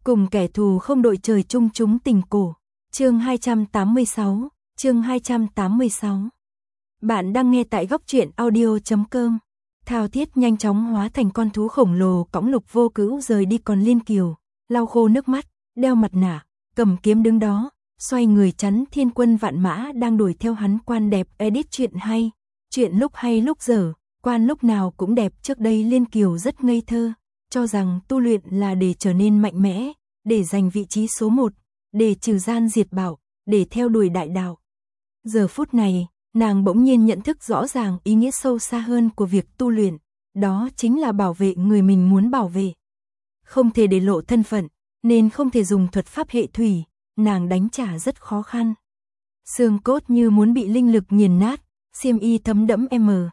Cùng kẻ thù không đội trời chung chúng tình cổ. Chương 286, chương 286. Bạn đang nghe tại góc truyện audio.com. Thao Thiết nhanh chóng hóa thành con thú khổng lồ cõng Lục Vô Cữu rời đi, còn Liên Kiều lau khô nước mắt, đeo mặt nạ, cầm kiếm đứng đó, xoay người chắn thiên quân vạn mã đang đuổi theo hắn. Quan đẹp edit chuyện hay lúc dở, quan lúc nào cũng đẹp. Trước đây Liên Kiều rất ngây thơ, cho rằng tu luyện là để trở nên mạnh mẽ, để giành vị trí số 1, để trừ gian diệt bạo, để theo đuổi đại đạo. Giờ phút này, nàng bỗng nhiên nhận thức rõ ràng ý nghĩa sâu xa hơn của việc tu luyện, đó chính là bảo vệ người mình muốn bảo vệ. Không thể để lộ thân phận, nên không thể dùng thuật pháp hệ thủy, nàng đánh trả rất khó khăn. Xương cốt như muốn bị linh lực nghiền nát, xiêm y thấm đẫm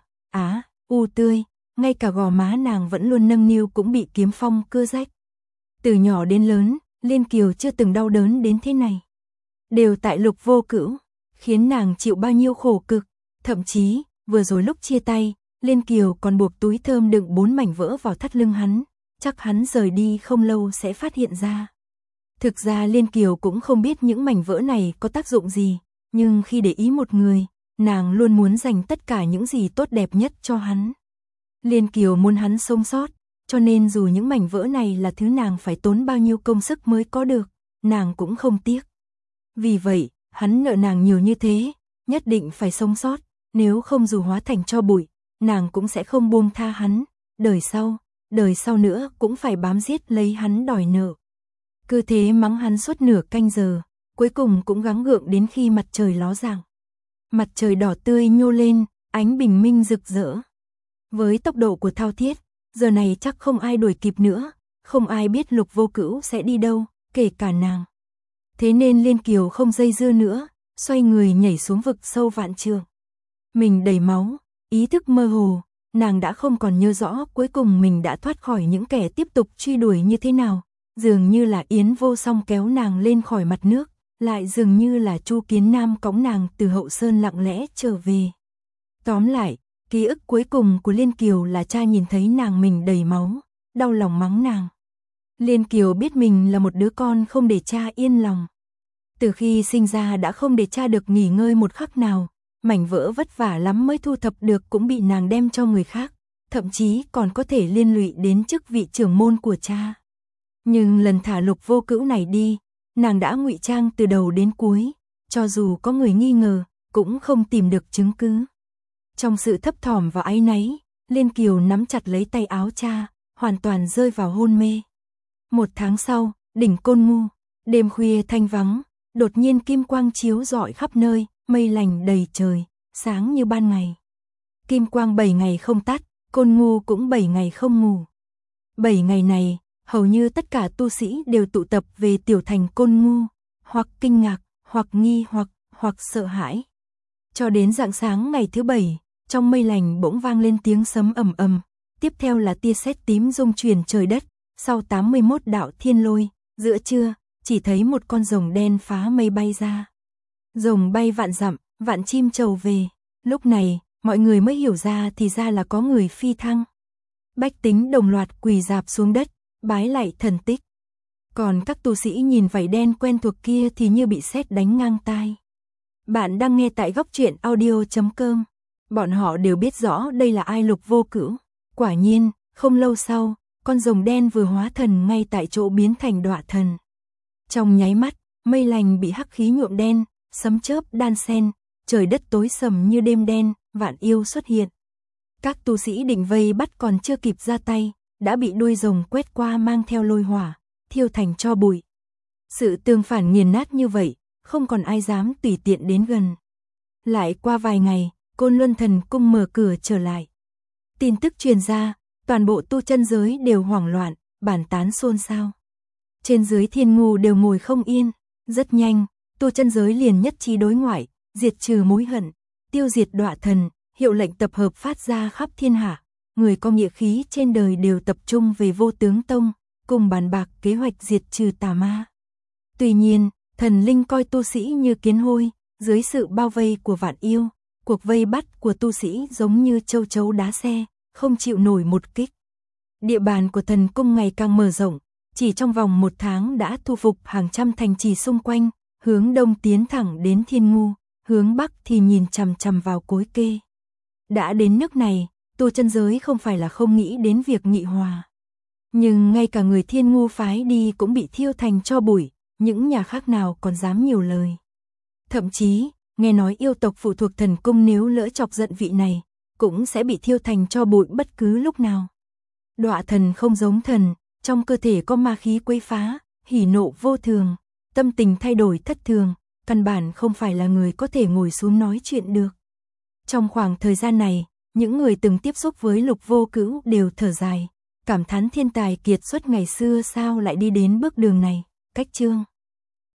u tươi, ngay cả gò má nàng vẫn luôn nâng niu cũng bị kiếm phong cưa rách. Từ nhỏ đến lớn, Liên Kiều chưa từng đau đớn đến thế này. Đều tại Lục Vô Cữu, khiến nàng chịu bao nhiêu khổ cực. Thậm chí, vừa rồi lúc chia tay, Liên Kiều còn buộc túi thơm đựng 4 mảnh vỡ vào thắt lưng hắn, chắc hắn rời đi không lâu sẽ phát hiện ra. Thực ra Liên Kiều cũng không biết những mảnh vỡ này có tác dụng gì, nhưng khi để ý một người, nàng luôn muốn dành tất cả những gì tốt đẹp nhất cho hắn. Liên Kiều muốn hắn sống sót, cho nên dù những mảnh vỡ này là thứ nàng phải tốn bao nhiêu công sức mới có được, nàng cũng không tiếc. Vì vậy, hắn nợ nàng nhiều như thế, nhất định phải sống sót, nếu không dù hóa thành tro bụi, nàng cũng sẽ không buông tha hắn, đời sau nữa cũng phải bám giết lấy hắn đòi nợ. Cứ thế mắng hắn suốt nửa canh giờ, cuối cùng cũng gắng gượng đến khi mặt trời ló dạng. Mặt trời đỏ tươi nhô lên, ánh bình minh rực rỡ. Với tốc độ của Thao Thiết, giờ này chắc không ai đuổi kịp nữa, không ai biết Lục Vô Cữu sẽ đi đâu, kể cả nàng. Thế nên Liên Kiều không dây dưa nữa, xoay người nhảy xuống vực sâu vạn trượng. Mình đầy máu, ý thức mơ hồ, nàng đã không còn nhớ rõ cuối cùng mình đã thoát khỏi những kẻ tiếp tục truy đuổi như thế nào. Dường như là Yến Vô Song kéo nàng lên khỏi mặt nước, lại dường như là Chu Kiến Nam cõng nàng từ hậu sơn lặng lẽ trở về. Tóm lại, ký ức cuối cùng của Liên Kiều là cha nhìn thấy nàng mình đầy máu, đau lòng mắng nàng. Liên Kiều biết mình là một đứa con không để cha yên lòng. Từ khi sinh ra đã không để cha được nghỉ ngơi một khắc nào, mảnh vỡ vất vả lắm mới thu thập được cũng bị nàng đem cho người khác, thậm chí còn có thể liên lụy đến chức vị trưởng môn của cha. Nhưng lần thả Lục Vô Cữu này đi, nàng đã ngụy trang từ đầu đến cuối, cho dù có người nghi ngờ, cũng không tìm được chứng cứ. Trong sự thấp thỏm và áy náy, Liên Kiều nắm chặt lấy tay áo cha, hoàn toàn rơi vào hôn mê. 1 tháng sau, đỉnh Côn Ngu, đêm khuya thanh vắng, đột nhiên kim quang chiếu rọi khắp nơi, mây lành đầy trời, sáng như ban ngày. Kim quang 7 ngày không tắt, Côn Ngu cũng 7 ngày không ngủ. 7 ngày này, hầu như tất cả tu sĩ đều tụ tập về tiểu thành Côn Ngu, hoặc kinh ngạc, hoặc nghi hoặc sợ hãi. Cho đến rạng sáng ngày thứ 7, trong mây lành bỗng vang lên tiếng sấm ầm ầm, tiếp theo là tia sét tím rung chuyển trời đất, sau 81 đạo thiên lôi, giữa trưa, chỉ thấy một con rồng đen phá mây bay ra. Rồng bay vạn dặm, vạn chim trầu về, lúc này, mọi người mới hiểu ra thì ra là có người phi thăng. Bách tính đồng loạt quỳ rạp xuống đất, bái lạy thần tích. Còn các tu sĩ nhìn vảy đen quen thuộc kia thì như bị sét đánh ngang tai. Bạn đang nghe tại góc truyện audio.com. Bọn họ đều biết rõ đây là ai Lục Vô Cữu. Quả nhiên, không lâu sau, con rồng đen vừa hóa thần ngay tại chỗ biến thành đọa thần. Trong nháy mắt, mây lành bị hắc khí nhuộm đen, sấm chớp đan xen, trời đất tối sầm như đêm đen, vạn yêu xuất hiện. Các tu sĩ định vây bắt còn chưa kịp ra tay, đã bị đuôi rồng quét qua mang theo lôi hỏa, thiêu thành tro bụi. Sự tương phản nghiền nát như vậy, không còn ai dám tùy tiện đến gần. Lại qua vài ngày, Côn Luân Thần Cung mở cửa trở lại. Tin tức truyền ra, toàn bộ tu chân giới đều hoảng loạn, bàn tán xôn xao. Trên dưới Thiên Ngu đều ngồi không yên, rất nhanh, tu chân giới liền nhất trí đối ngoại, diệt trừ mối hận, tiêu diệt đọa thần, hiệu lệnh tập hợp phát ra khắp thiên hạ. Người có nghĩa khí trên đời đều tập trung về Vô Tướng Tông, cùng bàn bạc kế hoạch diệt trừ tà ma. Tuy nhiên, thần linh coi tu sĩ như kiến hôi, dưới sự bao vây của vạn yêu, cuộc vây bắt của tu sĩ giống như châu chấu đá xe, không chịu nổi một kích. Địa bàn của thần cung ngày càng mở rộng, chỉ trong vòng 1 tháng đã thu phục hàng trăm thành trì xung quanh, hướng đông tiến thẳng đến Thiên Ngu, hướng bắc thì nhìn chằm chằm vào Cối Kê. Đã đến nước này, tu chân giới không phải là không nghĩ đến việc nghị hòa. Nhưng ngay cả người Thiên Ngu phái đi cũng bị thiêu thành tro bụi, những nhà khác nào còn dám nhiều lời. Thậm chí, nghe nói yêu tộc phụ thuộc thần cung nếu lỡ chọc giận vị này, cũng sẽ bị thiêu thành tro bụi bất cứ lúc nào. Đọa thần không giống thần, trong cơ thể có ma khí quấy phá, hỉ nộ vô thường, tâm tình thay đổi thất thường, căn bản không phải là người có thể ngồi xuống nói chuyện được. Trong khoảng thời gian này, những người từng tiếp xúc với Lục Vô Cữu đều thở dài, cảm thán thiên tài kiệt xuất ngày xưa sao lại đi đến bước đường này. Cách chương